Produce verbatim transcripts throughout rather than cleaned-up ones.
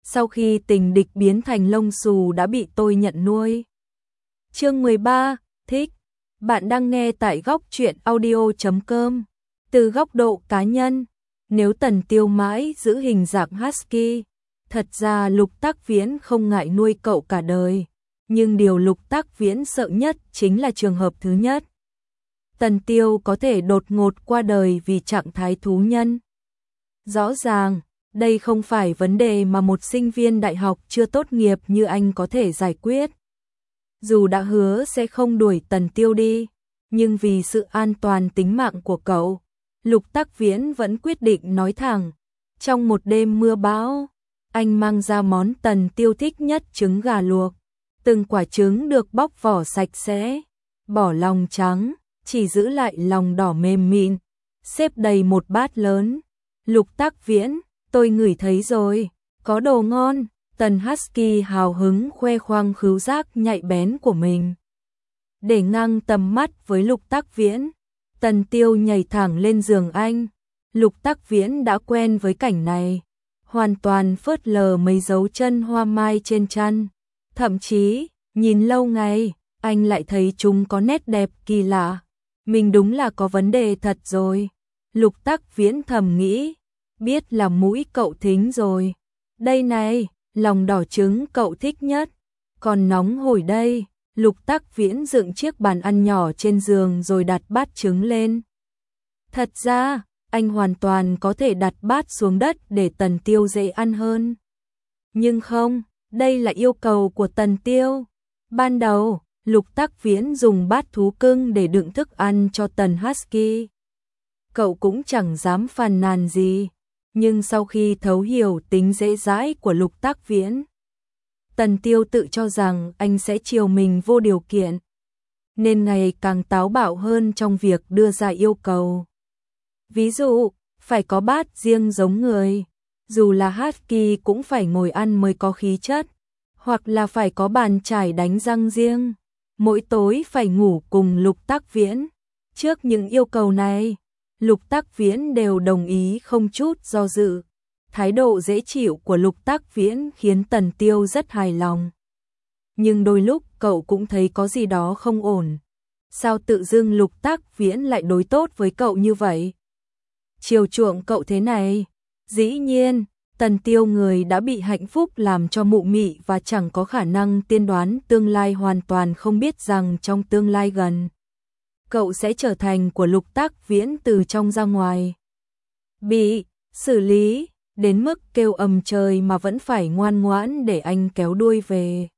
sau khi tình địch biến thành lông xù đã bị tôi nhận nuôi. Chương mười ba, thích. Bạn đang nghe tại góc truyện audio chấm com. Từ góc độ cá nhân, nếu Tần Tiêu mãi giữ hình dạng husky, thật ra Lục Tắc Viễn không ngại nuôi cậu cả đời. Nhưng điều Lục Tắc Viễn sợ nhất chính là trường hợp thứ nhất. Tần Tiêu có thể đột ngột qua đời vì trạng thái thú nhân. Rõ ràng, đây không phải vấn đề mà một sinh viên đại học chưa tốt nghiệp như anh có thể giải quyết. Dù đã hứa sẽ không đuổi Tần Tiêu đi, nhưng vì sự an toàn tính mạng của cậu, Lục Tắc Viễn vẫn quyết định nói thẳng. Trong một đêm mưa bão, anh mang ra món Tần Tiêu thích nhất, trứng gà luộc. Từng quả trứng được bóc vỏ sạch sẽ, bỏ lòng trắng, chỉ giữ lại lòng đỏ mềm mịn, xếp đầy một bát lớn. Lục Tắc Viễn, tôi ngửi thấy rồi, có đồ ngon. Tần Husky hào hứng khoe khoang khứu giác nhạy bén của mình. Để ngang tầm mắt với Lục Tắc Viễn, Tần Tiêu nhảy thẳng lên giường anh. Lục Tắc Viễn đã quen với cảnh này, hoàn toàn phớt lờ mấy dấu chân hoa mai trên chăn. Thậm chí, nhìn lâu ngày, anh lại thấy chúng có nét đẹp kỳ lạ. Mình đúng là có vấn đề thật rồi. Lục Tắc Viễn thầm nghĩ, biết là mũi cậu thính rồi. Đây này, lòng đỏ trứng cậu thích nhất, còn nóng hổi đây. Lục Tắc Viễn dựng chiếc bàn ăn nhỏ trên giường rồi đặt bát trứng lên. Thật ra, anh hoàn toàn có thể đặt bát xuống đất để Tần Tiêu dễ ăn hơn. Nhưng không, đây là yêu cầu của Tần Tiêu. Ban đầu, Lục Tắc Viễn dùng bát thú cưng để đựng thức ăn cho Tần Husky. Cậu cũng chẳng dám phàn nàn gì. Nhưng sau khi thấu hiểu tính dễ dãi của Lục Tắc Viễn, Tần Tiêu tự cho rằng anh sẽ chiều mình vô điều kiện, nên ngày càng táo bạo hơn trong việc đưa ra yêu cầu. Ví dụ, phải có bát riêng giống người, dù là Husky cũng phải ngồi ăn mới có khí chất, hoặc là phải có bàn chải đánh răng riêng, mỗi tối phải ngủ cùng Lục Tắc Viễn. Trước những yêu cầu này, Lục Tắc Viễn đều đồng ý không chút do dự. Thái độ dễ chịu của Lục Tắc Viễn khiến Tần Tiêu rất hài lòng. Nhưng đôi lúc cậu cũng thấy có gì đó không ổn. Sao tự dưng Lục Tắc Viễn lại đối tốt với cậu như vậy? Chiều chuộng cậu thế này. Dĩ nhiên, Tần Tiêu người đã bị hạnh phúc làm cho mụ mị và chẳng có khả năng tiên đoán tương lai, hoàn toàn không biết rằng trong tương lai gần, cậu sẽ trở thành của Lục Tắc Viễn từ trong ra ngoài. Bị xử lý đến mức kêu ầm trời mà vẫn phải ngoan ngoãn để anh kéo đuôi về.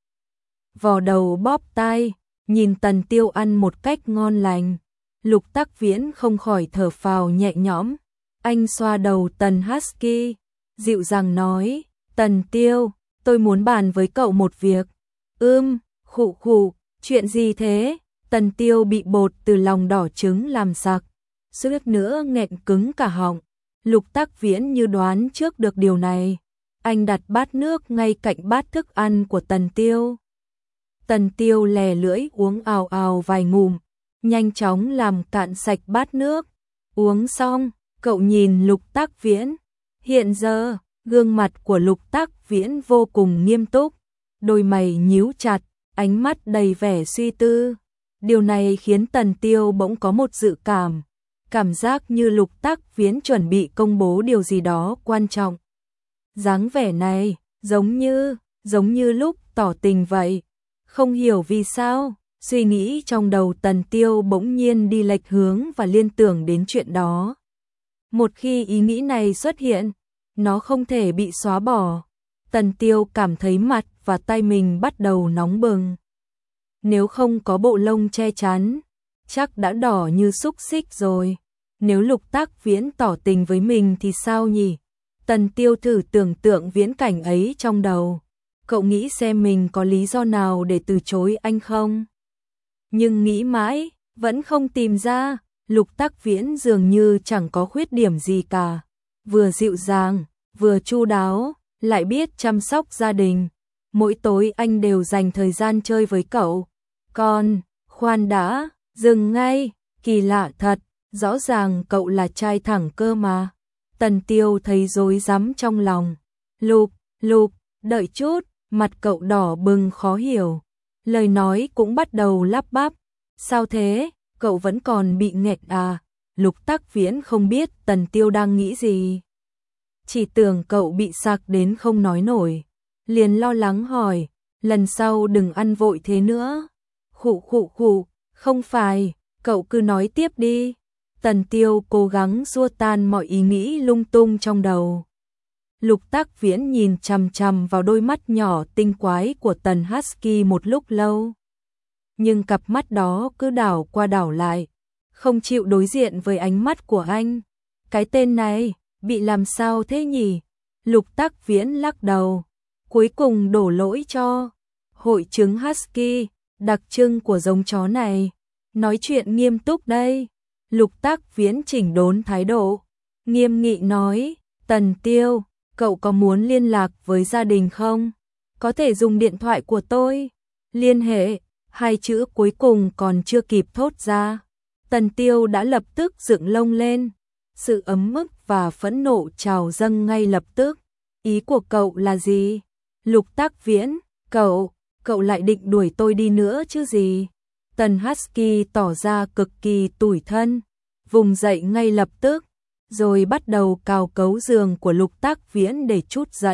Vò đầu bóp tai, nhìn Tần Tiêu ăn một cách ngon lành, Lục Tắc Viễn không khỏi thở phào nhẹ nhõm. Anh xoa đầu Tần Husky, dịu dàng nói, Tần Tiêu, tôi muốn bàn với cậu một việc. Ưm, khụ khụ, chuyện gì thế? Tần Tiêu bị bột từ lòng đỏ trứng làm sặc, suýt nữa nghẹn cứng cả họng. Lục Tắc Viễn như đoán trước được điều này, anh đặt bát nước ngay cạnh bát thức ăn của Tần Tiêu. Tần Tiêu lè lưỡi uống ào ào vài ngụm, nhanh chóng làm cạn sạch bát nước. Uống xong, cậu nhìn Lục Tắc Viễn. Hiện giờ, gương mặt của Lục Tắc Viễn vô cùng nghiêm túc, đôi mày nhíu chặt, ánh mắt đầy vẻ suy tư. Điều này khiến Tần Tiêu bỗng có một dự cảm, cảm giác như Lục Tắc Viễn chuẩn bị công bố điều gì đó quan trọng. Dáng vẻ này, giống như, giống như lúc tỏ tình vậy. Không hiểu vì sao, suy nghĩ trong đầu Tần Tiêu bỗng nhiên đi lệch hướng và liên tưởng đến chuyện đó. Một khi ý nghĩ này xuất hiện, nó không thể bị xóa bỏ. Tần Tiêu cảm thấy mặt và tay mình bắt đầu nóng bừng. Nếu không có bộ lông che chắn, chắc đã đỏ như xúc xích rồi. Nếu Lục Tắc Viễn tỏ tình với mình thì sao nhỉ? Tần Tiêu thử tưởng tượng viễn cảnh ấy trong đầu. Cậu nghĩ xem mình có lý do nào để từ chối anh không? Nhưng nghĩ mãi, vẫn không tìm ra. Lục Tắc Viễn dường như chẳng có khuyết điểm gì cả. Vừa dịu dàng, vừa chu đáo, lại biết chăm sóc gia đình. Mỗi tối anh đều dành thời gian chơi với cậu. Còn, khoan đã, dừng ngay, kỳ lạ thật, rõ ràng cậu là trai thẳng cơ mà. Tần Tiêu thấy rối rắm trong lòng. Lục, Lục, Đợi chút, mặt cậu đỏ bừng khó hiểu. Lời nói cũng bắt đầu lắp bắp. Sao thế, cậu vẫn còn bị nghẹt à? Lục Tắc Viễn không biết Tần Tiêu đang nghĩ gì. Chỉ tưởng cậu bị sặc đến không nói nổi. Liền lo lắng hỏi, lần sau đừng ăn vội thế nữa. Khụ khụ khụ, không phải, cậu cứ nói tiếp đi. Tần Tiêu cố gắng xua tan mọi ý nghĩ lung tung trong đầu. Lục Tắc Viễn nhìn chằm chằm vào đôi mắt nhỏ tinh quái của Tần Husky một lúc lâu. Nhưng cặp mắt đó cứ đảo qua đảo lại, không chịu đối diện với ánh mắt của anh. Cái tên này, bị làm sao thế nhỉ? Lục Tắc Viễn lắc đầu, cuối cùng đổ lỗi cho hội chứng Husky, đặc trưng của giống chó này. Nói chuyện nghiêm túc đây. Lục Tắc Viễn chỉnh đốn thái độ, nghiêm nghị nói, Tần Tiêu, cậu có muốn liên lạc với gia đình không? Có thể dùng điện thoại của tôi. Liên hệ, hai chữ cuối cùng còn chưa kịp thốt ra. Tần Tiêu đã lập tức dựng lông lên. Sự ấm ức và phẫn nộ trào dâng ngay lập tức. Ý của cậu là gì? Lục Tắc Viễn, cậu, cậu lại định đuổi tôi đi nữa chứ gì? Tần Husky tỏ ra cực kỳ tủi thân, vùng dậy ngay lập tức, rồi bắt đầu cào cấu giường của Lục Tắc Viễn để trút giận.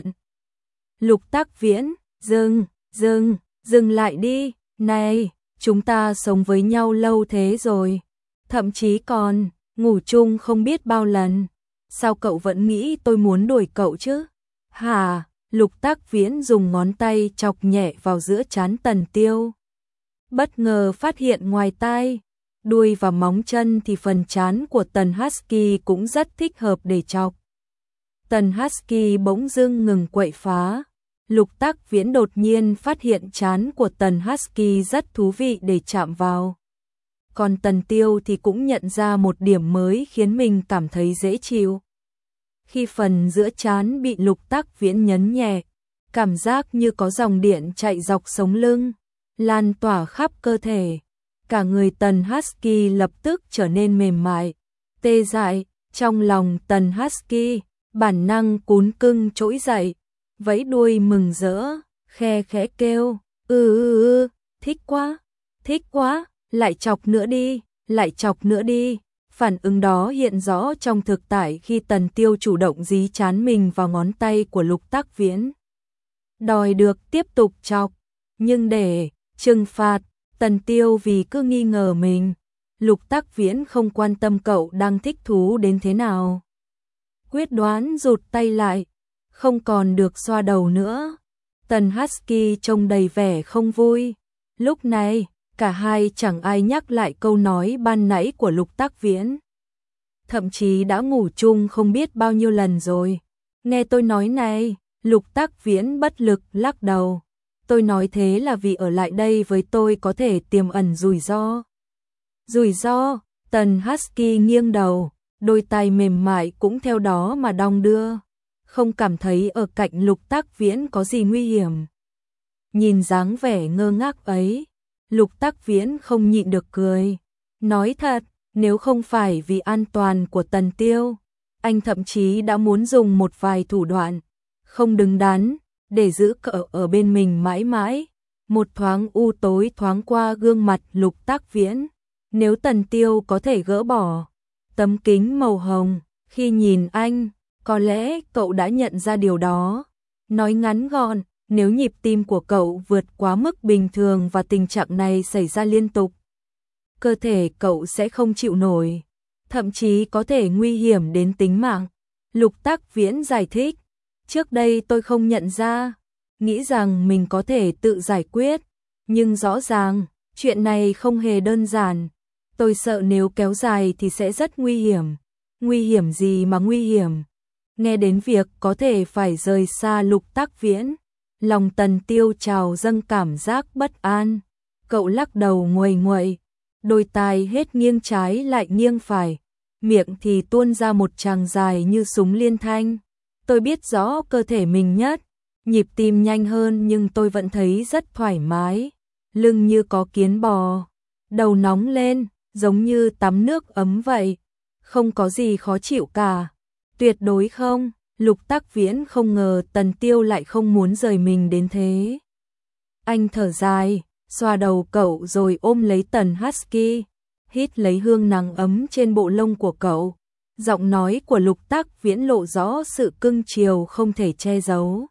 Lục Tắc Viễn, dừng, dừng, dừng lại đi, này, chúng ta sống với nhau lâu thế rồi, thậm chí còn ngủ chung không biết bao lần, sao cậu vẫn nghĩ tôi muốn đuổi cậu chứ? Hả? Lục Tắc Viễn dùng ngón tay chọc nhẹ vào giữa trán Tần Tiêu. Bất ngờ phát hiện ngoài tai, đuôi và móng chân thì phần trán của Tần Husky cũng rất thích hợp để chọc. Tần Husky bỗng dưng ngừng quậy phá. Lục Tắc Viễn đột nhiên phát hiện trán của Tần Husky rất thú vị để chạm vào. Còn Tần Tiêu thì cũng nhận ra một điểm mới khiến mình cảm thấy dễ chịu. Khi phần giữa trán bị Lục Tắc Viễn nhấn nhẹ, cảm giác như có dòng điện chạy dọc sống lưng, lan tỏa khắp cơ thể. Cả người Tần Husky lập tức trở nên mềm mại, tê dại. Trong lòng Tần Husky, bản năng cún cưng trỗi dậy, vẫy đuôi mừng rỡ, khe khẽ kêu, ư ư ư, thích quá, thích quá, lại chọc nữa đi, lại chọc nữa đi. Phản ứng đó hiện rõ trong thực tại khi Tần Tiêu chủ động dí trán mình vào ngón tay của Lục Tắc Viễn. Đòi được tiếp tục chọc, nhưng để trừng phạt Tần Tiêu vì cứ nghi ngờ mình, Lục Tắc Viễn không quan tâm cậu đang thích thú đến thế nào. Quyết đoán rụt tay lại, không còn được xoa đầu nữa. Tần Husky trông đầy vẻ không vui. Lúc này, cả hai chẳng ai nhắc lại câu nói ban nãy của Lục Tắc Viễn. Thậm chí đã ngủ chung không biết bao nhiêu lần rồi. Nghe tôi nói này, Lục Tắc Viễn bất lực lắc đầu. Tôi nói thế là vì ở lại đây với tôi có thể tiềm ẩn rủi ro. Rủi ro? Tần Husky nghiêng đầu, đôi tay mềm mại cũng theo đó mà đong đưa. Không cảm thấy ở cạnh Lục Tắc Viễn có gì nguy hiểm. Nhìn dáng vẻ ngơ ngác ấy, Lục Tắc Viễn không nhịn được cười. Nói thật, nếu không phải vì an toàn của Tần Tiêu, anh thậm chí đã muốn dùng một vài thủ đoạn không đứng đắn để giữ cậu ở bên mình mãi mãi. Một thoáng u tối thoáng qua gương mặt Lục Tắc Viễn. Nếu Tần Tiêu có thể gỡ bỏ tấm kính màu hồng khi nhìn anh, có lẽ cậu đã nhận ra điều đó. Nói ngắn gọn, nếu nhịp tim của cậu vượt quá mức bình thường và tình trạng này xảy ra liên tục, cơ thể cậu sẽ không chịu nổi, thậm chí có thể nguy hiểm đến tính mạng. Lục Tắc Viễn giải thích, trước đây tôi không nhận ra, nghĩ rằng mình có thể tự giải quyết, nhưng rõ ràng, chuyện này không hề đơn giản. Tôi sợ nếu kéo dài thì sẽ rất nguy hiểm. Nguy hiểm gì mà nguy hiểm? Nghe đến việc có thể phải rời xa Lục Tắc Viễn, lòng Tần Tiêu trào dâng cảm giác bất an. Cậu lắc đầu nguầy nguậy, đôi tai hết nghiêng trái lại nghiêng phải, miệng thì tuôn ra một tràng dài như súng liên thanh. Tôi biết rõ cơ thể mình nhất, nhịp tim nhanh hơn nhưng tôi vẫn thấy rất thoải mái, lưng như có kiến bò, đầu nóng lên, giống như tắm nước ấm vậy, không có gì khó chịu cả. Tuyệt đối không, Lục Tắc Viễn không ngờ Tần Tiêu lại không muốn rời mình đến thế. Anh thở dài, xoa đầu cậu rồi ôm lấy Tần Husky, hít lấy hương nắng ấm trên bộ lông của cậu. Giọng nói của Lục Tắc Viễn lộ rõ sự cưng chiều không thể che giấu.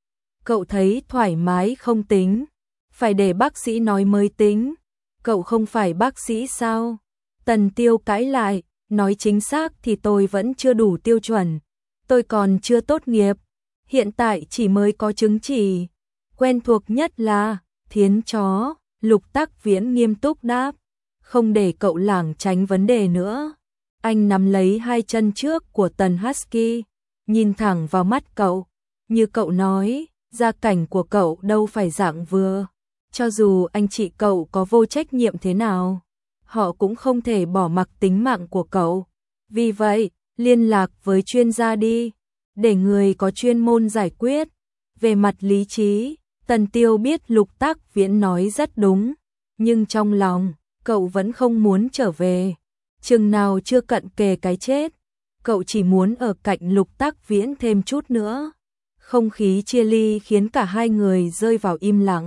Cậu thấy thoải mái không tính, phải để bác sĩ nói mới tính. Cậu không phải bác sĩ sao? Tần Tiêu cãi lại, nói chính xác thì tôi vẫn chưa đủ tiêu chuẩn. Tôi còn chưa tốt nghiệp, hiện tại chỉ mới có chứng chỉ. Quen thuộc nhất là thiến chó. Lục Tắc Viễn nghiêm túc đáp, không để cậu lảng tránh vấn đề nữa. Anh nắm lấy hai chân trước của Tần Husky, nhìn thẳng vào mắt cậu. Như cậu nói, gia cảnh của cậu đâu phải dạng vừa. Cho dù anh chị cậu có vô trách nhiệm thế nào, họ cũng không thể bỏ mặc tính mạng của cậu. Vì vậy, liên lạc với chuyên gia đi, để người có chuyên môn giải quyết. Về mặt lý trí, Tần Tiêu biết Lục Tắc Viễn nói rất đúng, nhưng trong lòng, cậu vẫn không muốn trở về. Chừng nào chưa cận kề cái chết, cậu chỉ muốn ở cạnh Lục Tắc Viễn thêm chút nữa. Không khí chia ly khiến cả hai người rơi vào im lặng.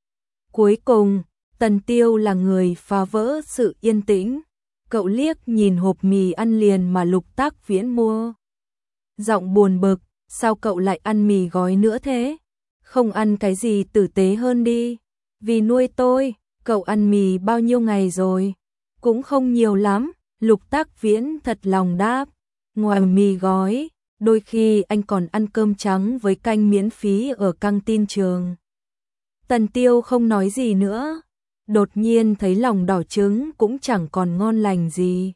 Cuối cùng, Tần Tiêu là người phá vỡ sự yên tĩnh. Cậu liếc nhìn hộp mì ăn liền mà Lục Tắc Viễn mua. Giọng buồn bực, sao cậu lại ăn mì gói nữa thế? Không ăn cái gì tử tế hơn đi. Vì nuôi tôi, cậu ăn mì bao nhiêu ngày rồi? Cũng không nhiều lắm, Lục Tắc Viễn thật lòng đáp. Ngoài mì gói, đôi khi anh còn ăn cơm trắng với canh miễn phí ở căng tin trường. Tần Tiêu không nói gì nữa, đột nhiên thấy lòng đỏ trứng cũng chẳng còn ngon lành gì.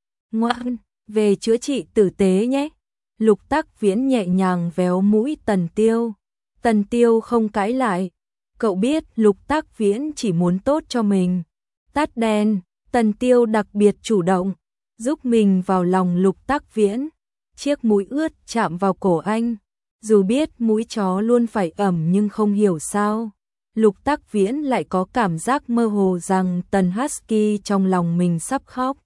Ngoan, về chữa trị tử tế nhé. Lục Tắc Viễn nhẹ nhàng véo mũi Tần Tiêu. Tần Tiêu không cãi lại, cậu biết Lục Tắc Viễn chỉ muốn tốt cho mình. Tắt đèn, Tần Tiêu đặc biệt chủ động, giúp mình vào lòng Lục Tắc Viễn. Chiếc mũi ướt chạm vào cổ anh, dù biết mũi chó luôn phải ẩm nhưng không hiểu sao. Lục Tắc Viễn lại có cảm giác mơ hồ rằng Tần Husky trong lòng mình sắp khóc.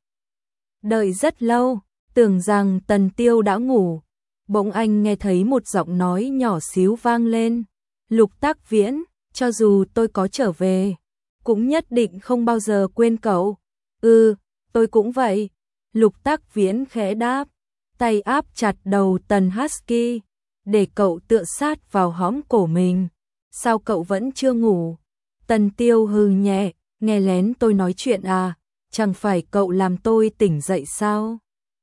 Đợi rất lâu, tưởng rằng Tần Tiêu đã ngủ, bỗng anh nghe thấy một giọng nói nhỏ xíu vang lên. Lục Tắc Viễn, cho dù tôi có trở về, cũng nhất định không bao giờ quên cậu. Ừ, tôi cũng vậy. Lục Tắc Viễn khẽ đáp, tay áp chặt đầu Tần Husky, để cậu tựa sát vào hõm cổ mình. Sao cậu vẫn chưa ngủ? Tần Tiêu hừ nhẹ, nghe lén tôi nói chuyện à? Chẳng phải cậu làm tôi tỉnh dậy sao?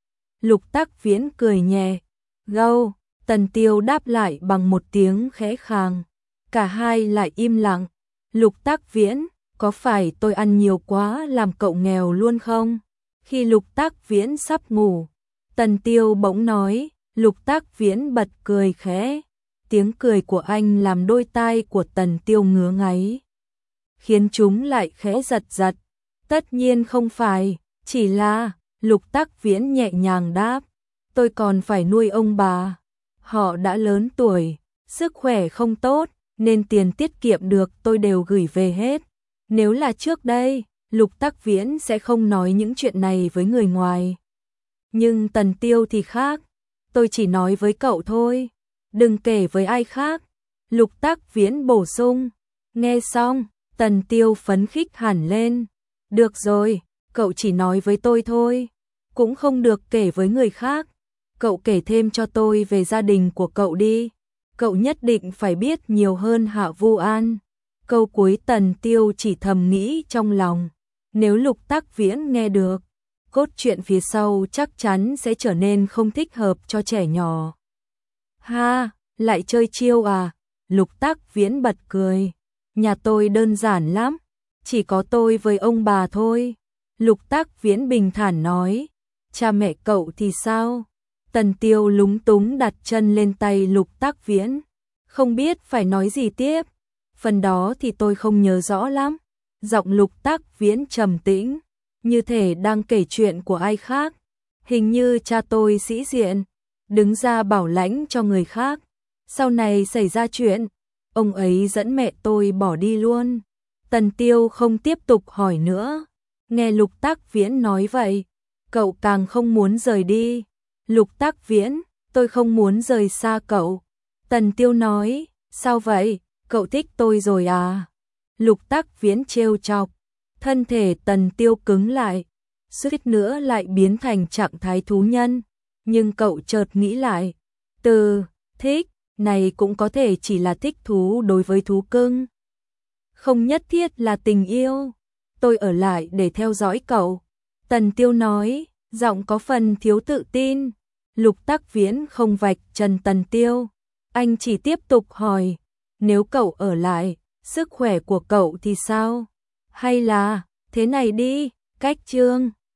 Lục Tắc Viễn cười nhẹ. Gâu, Tần Tiêu đáp lại bằng một tiếng khẽ khàng. Cả hai lại im lặng. Lục Tắc Viễn, có phải tôi ăn nhiều quá làm cậu nghèo luôn không? Khi Lục Tắc Viễn sắp ngủ, Tần Tiêu bỗng nói. Lục Tắc Viễn bật cười khẽ. Tiếng cười của anh làm đôi tai của Tần Tiêu ngứa ngáy, khiến chúng lại khẽ giật giật. Tất nhiên không phải, chỉ là, Lục Tắc Viễn nhẹ nhàng đáp, tôi còn phải nuôi ông bà. Họ đã lớn tuổi, sức khỏe không tốt, nên tiền tiết kiệm được tôi đều gửi về hết. Nếu là trước đây, Lục Tắc Viễn sẽ không nói những chuyện này với người ngoài. Nhưng Tần Tiêu thì khác, tôi chỉ nói với cậu thôi, đừng kể với ai khác. Lục Tắc Viễn bổ sung. Nghe xong, Tần Tiêu phấn khích hẳn lên. Được rồi, cậu chỉ nói với tôi thôi, cũng không được kể với người khác. Cậu kể thêm cho tôi về gia đình của cậu đi. Cậu nhất định phải biết nhiều hơn Hạ Vu An. Câu cuối Tần Tiêu chỉ thầm nghĩ trong lòng, nếu Lục Tắc Viễn nghe được, cốt truyện phía sau chắc chắn sẽ trở nên không thích hợp cho trẻ nhỏ. Ha, lại chơi chiêu à? Lục Tắc Viễn bật cười. Nhà tôi đơn giản lắm, chỉ có tôi với ông bà thôi. Lục Tắc Viễn bình thản nói. Cha mẹ cậu thì sao? Tần Tiêu lúng túng đặt chân lên tay Lục Tắc Viễn, không biết phải nói gì tiếp. Phần đó thì tôi không nhớ rõ lắm. Giọng Lục Tắc Viễn trầm tĩnh, như thể đang kể chuyện của ai khác. Hình như cha tôi sĩ diện, đứng ra bảo lãnh cho người khác. Sau này xảy ra chuyện, ông ấy dẫn mẹ tôi bỏ đi luôn. Tần Tiêu không tiếp tục hỏi nữa. Nghe Lục Tắc Viễn nói vậy, cậu càng không muốn rời đi. Lục Tắc Viễn, tôi không muốn rời xa cậu. Tần Tiêu nói, sao vậy, cậu thích tôi rồi à? Lục Tắc Viễn trêu chọc, thân thể Tần Tiêu cứng lại, suýt nữa lại biến thành trạng thái thú nhân, nhưng cậu chợt nghĩ lại, từ thích này cũng có thể chỉ là thích thú đối với thú cưng, không nhất thiết là tình yêu. Tôi ở lại để theo dõi cậu. Tần Tiêu nói, giọng có phần thiếu tự tin. Lục Tắc Viễn không vạch trần Tần Tiêu, anh chỉ tiếp tục hỏi, nếu cậu ở lại, sức khỏe của cậu thì sao? Hay là, thế này đi, cách Trương